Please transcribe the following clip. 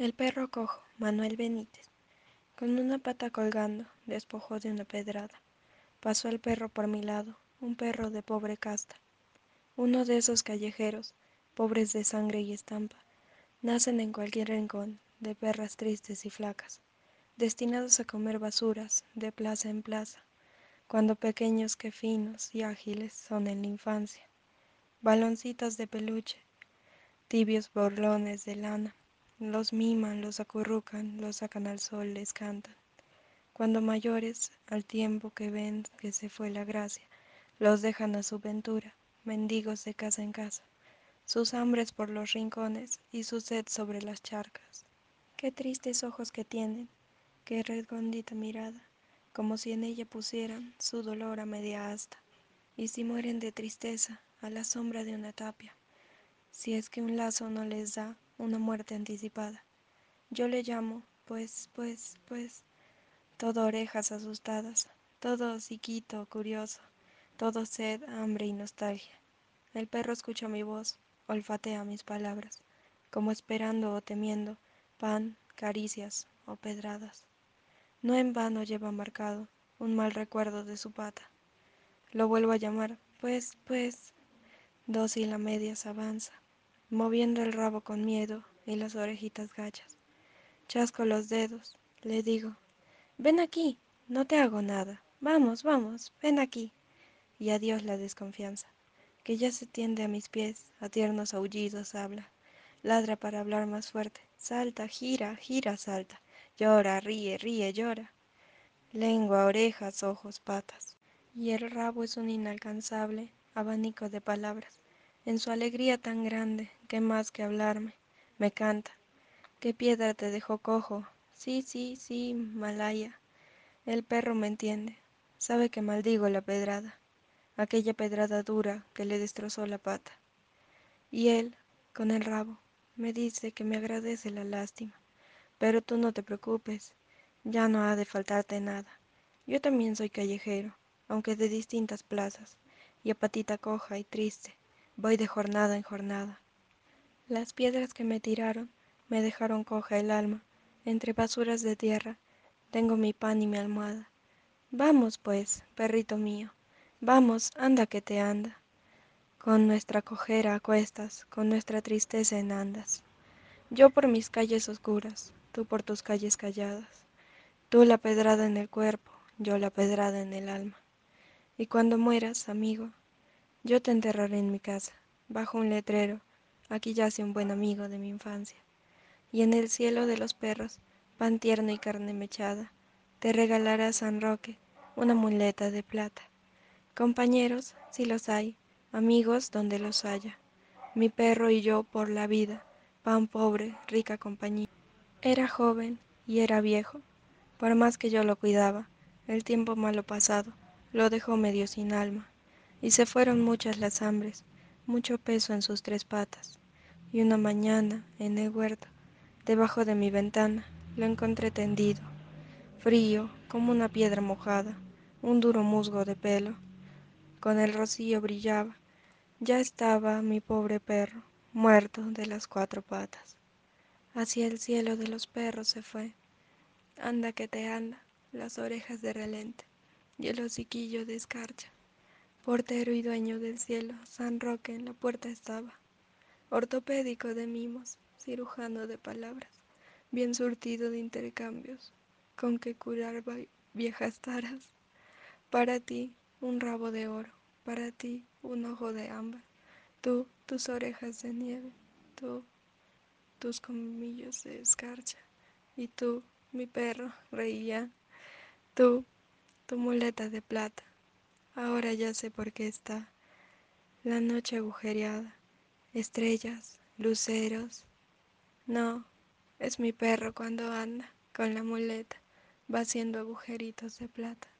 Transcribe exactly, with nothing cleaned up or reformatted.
El perro cojo, Manuel Benítez, con una pata colgando, despojó de una pedrada. Pasó el perro por mi lado, un perro de pobre casta. Uno de esos callejeros, pobres de sangre y estampa, nacen en cualquier rincón, de perras tristes y flacas, destinados a comer basuras, de plaza en plaza, cuando pequeños que finos y ágiles son en la infancia. Baloncitos de peluche, tibios borlones de lana, los miman, los acurrucan, los sacan al sol, les cantan. Cuando mayores, al tiempo que ven que se fue la gracia, los dejan a su ventura, mendigos de casa en casa, sus hambres por los rincones y su sed sobre las charcas. Qué tristes ojos que tienen, qué redondita mirada, como si en ella pusieran su dolor a media asta, y si mueren de tristeza a la sombra de una tapia, si es que un lazo no les da una muerte anticipada. Yo le llamo, pues, pues, pues, todo orejas asustadas, todo hociquito curioso, todo sed, hambre y nostalgia. El perro escucha mi voz, olfatea mis palabras, como esperando o temiendo pan, caricias o pedradas. No en vano lleva marcado un mal recuerdo de su pata. Lo vuelvo a llamar, pues, pues, dócil a medias avanza, moviendo el rabo con miedo y las orejitas gachas. Chasco los dedos, le digo, ven aquí, no te hago nada. Vamos, vamos, ven aquí. Y adiós la desconfianza, que ya se tiende a mis pies, a tiernos aullidos habla. Ladra para hablar más fuerte. Salta, gira, gira, salta. Llora, ríe, ríe, llora. Lengua, orejas, ojos, patas. Y el rabo es un inalcanzable abanico de palabras. En su alegría tan grande, que más que hablarme, me canta. ¿Qué piedra te dejó cojo? Sí, sí, sí, Malaya. El perro me entiende, sabe que maldigo la pedrada, aquella pedrada dura que le destrozó la pata. Y él, con el rabo, me dice que me agradece la lástima, pero tú no te preocupes, ya no ha de faltarte nada. Yo también soy callejero, aunque de distintas plazas, y a patita coja y triste, voy de jornada en jornada. Las piedras que me tiraron me dejaron coja el alma, entre basuras de tierra, tengo mi pan y mi almohada. Vamos, pues, perrito mío, vamos, anda que te anda, con nuestra cojera a cuestas, con nuestra tristeza en andas. Yo por mis calles oscuras, tú por tus calles calladas, tú la pedrada en el cuerpo, yo la pedrada en el alma. Y cuando mueras, amigo, yo te enterraré en mi casa, bajo un letrero, aquí yace un buen amigo de mi infancia. Y en el cielo de los perros, pan tierno y carne mechada, te regalará San Roque una muleta de plata. Compañeros, si los hay, amigos donde los haya, mi perro y yo por la vida, pan pobre, rica compañía. Era joven y era viejo, por más que yo lo cuidaba, el tiempo malo pasado lo dejó medio sin alma, y se fueron muchas las hambres, mucho peso en sus tres patas, y una mañana, en el huerto, debajo de mi ventana, lo encontré tendido, frío, como una piedra mojada, un duro musgo de pelo, con el rocío brillaba. Ya estaba mi pobre perro, muerto de las cuatro patas. Hacia el cielo de los perros se fue. Anda que te anda, las orejas de relente y el hociquillo de escarcha. Portero y dueño del cielo, San Roque en la puerta estaba. Ortopédico de mimos, cirujano de palabras, bien surtido de intercambios, con que curar viejas taras. Para ti, un rabo de oro, para ti, un ojo de ámbar. Tú, tus orejas de nieve, tú, tus colmillos de escarcha, y tú, mi perro, reía, tú, tu muleta de plata. Ahora ya sé por qué está la noche agujereada, estrellas, luceros. No, es mi perro cuando anda con la muleta, va haciendo agujeritos de plata.